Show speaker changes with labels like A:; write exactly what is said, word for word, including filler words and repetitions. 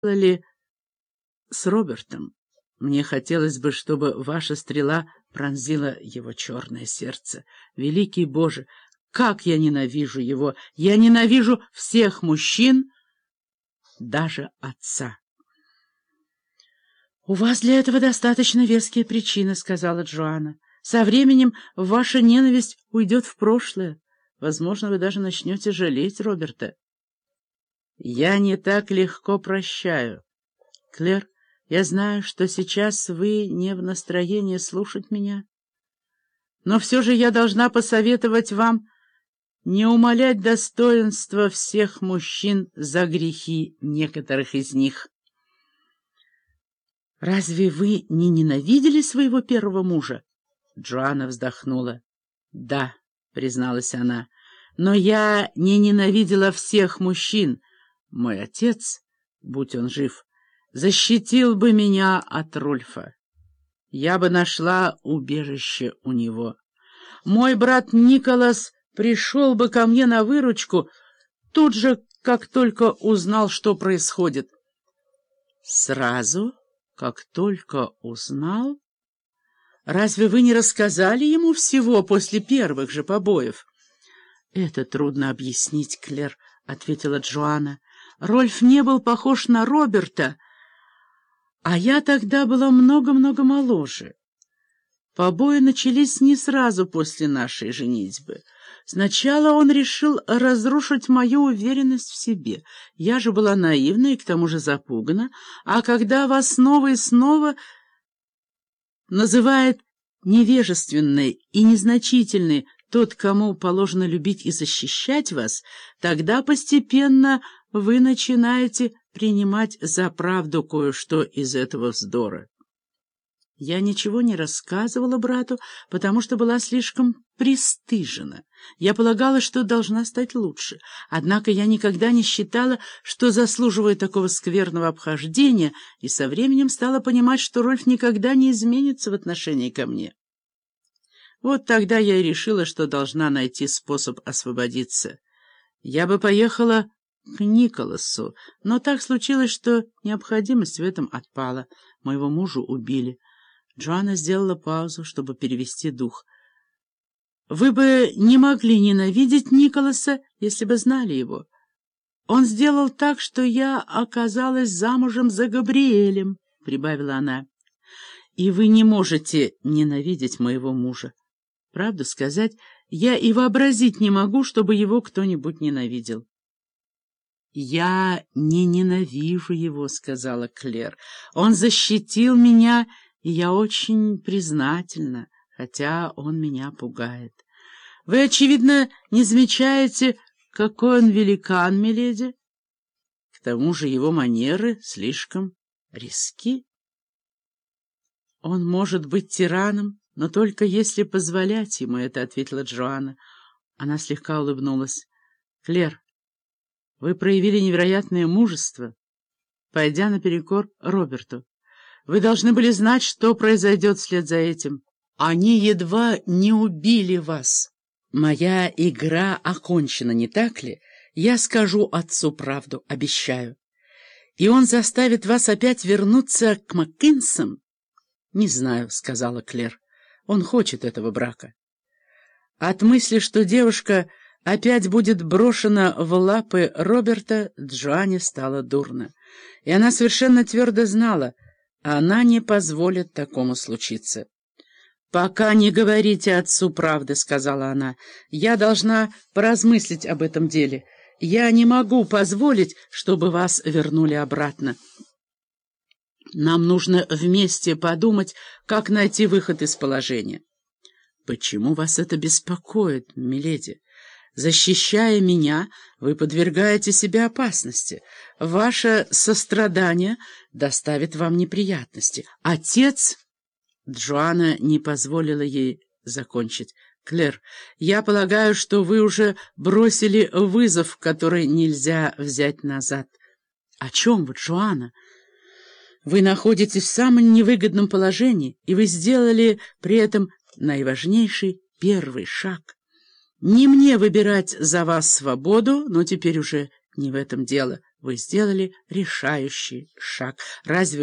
A: ли с Робертом? Мне хотелось бы, чтобы ваша стрела пронзила его черное сердце. Великий Боже, как я ненавижу его! Я ненавижу всех мужчин, даже отца. — У вас для этого достаточно веские причины, — сказала Джоанна. — Со временем ваша ненависть уйдет в прошлое. Возможно, вы даже начнете жалеть Роберта. — Я не так легко прощаю. Клэр, я знаю, что сейчас вы не в настроении слушать меня, но все же я должна посоветовать вам не умалять достоинства всех мужчин за грехи некоторых из них. «Разве вы не ненавидели своего первого мужа?» Джоанна вздохнула. «Да», — призналась она, — «но я не ненавидела всех мужчин. Мой отец, будь он жив, защитил бы меня от Рольфа. Я бы нашла убежище у него. Мой брат Николас пришел бы ко мне на выручку тут же, как только узнал, что происходит». «Сразу, как только узнал? Разве вы не рассказали ему всего после первых же побоев?» «Это трудно объяснить, Клэр», — ответила Джоанна. «Рольф не был похож на Роберта, а я тогда была много-много моложе. Побои начались не сразу после нашей женитьбы. Сначала он решил разрушить мою уверенность в себе. Я же была наивна и к тому же запугана, а когда вас снова и снова называет невежественной и незначительной тот, кому положено любить и защищать вас, тогда постепенно вы начинаете принимать за правду кое-что из этого вздора. Я ничего не рассказывала брату, потому что была слишком пристыжена. Я полагала, что должна стать лучше. Однако я никогда не считала, что заслуживаю такого скверного обхождения, и со временем стала понимать, что Рольф никогда не изменится в отношении ко мне. Вот тогда я и решила, что должна найти способ освободиться. Я бы поехала к Николасу, но так случилось, что необходимость в этом отпала. Моего мужа убили. Джоанна сделала паузу, чтобы перевести дух. «Вы бы не могли ненавидеть Николаса, если бы знали его. Он сделал так, что я оказалась замужем за Габриэлем», — прибавила она. «И вы не можете ненавидеть моего мужа. Правду сказать, я и вообразить не могу, чтобы его кто-нибудь ненавидел». «Я не ненавижу его», — сказала Клэр. «Он защитил меня, и я очень признательна, хотя он меня пугает. Вы, очевидно, не замечаете, какой он великан, миледи? К тому же его манеры слишком резки. Он может быть тираном, но только если позволять ему это», — ответила Джоанна. Она слегка улыбнулась. «Клэр, вы проявили невероятное мужество, пойдя наперекор Роберту. Вы должны были знать, что произойдет вслед за этим. Они едва не убили вас. Моя игра окончена, не так ли? Я скажу отцу правду, обещаю. И он заставит вас опять вернуться к Маккинсам?» «Не знаю», — сказала Клэр. «Он хочет этого брака». От мысли, что девушка опять будет брошена в лапы Роберта, Джоанне стало дурно. И она совершенно твердо знала, она не позволит такому случиться. «Пока не говорите отцу правды», — сказала она. «Я должна поразмыслить об этом деле. Я не могу позволить, чтобы вас вернули обратно. Нам нужно вместе подумать, как найти выход из положения». «Почему вас это беспокоит, миледи? Защищая меня, вы подвергаете себя опасности. Ваше сострадание доставит вам неприятности. Отец...» Джоанна не позволила ей закончить. «Клэр, я полагаю, что вы уже бросили вызов, который нельзя взять назад». «О чем вы, Джоанна? Вы находитесь в самом невыгодном положении, и вы сделали при этом наиважнейший первый шаг. Не мне выбирать за вас свободу, но теперь уже не в этом дело. вы сделали решающий шаг. Разве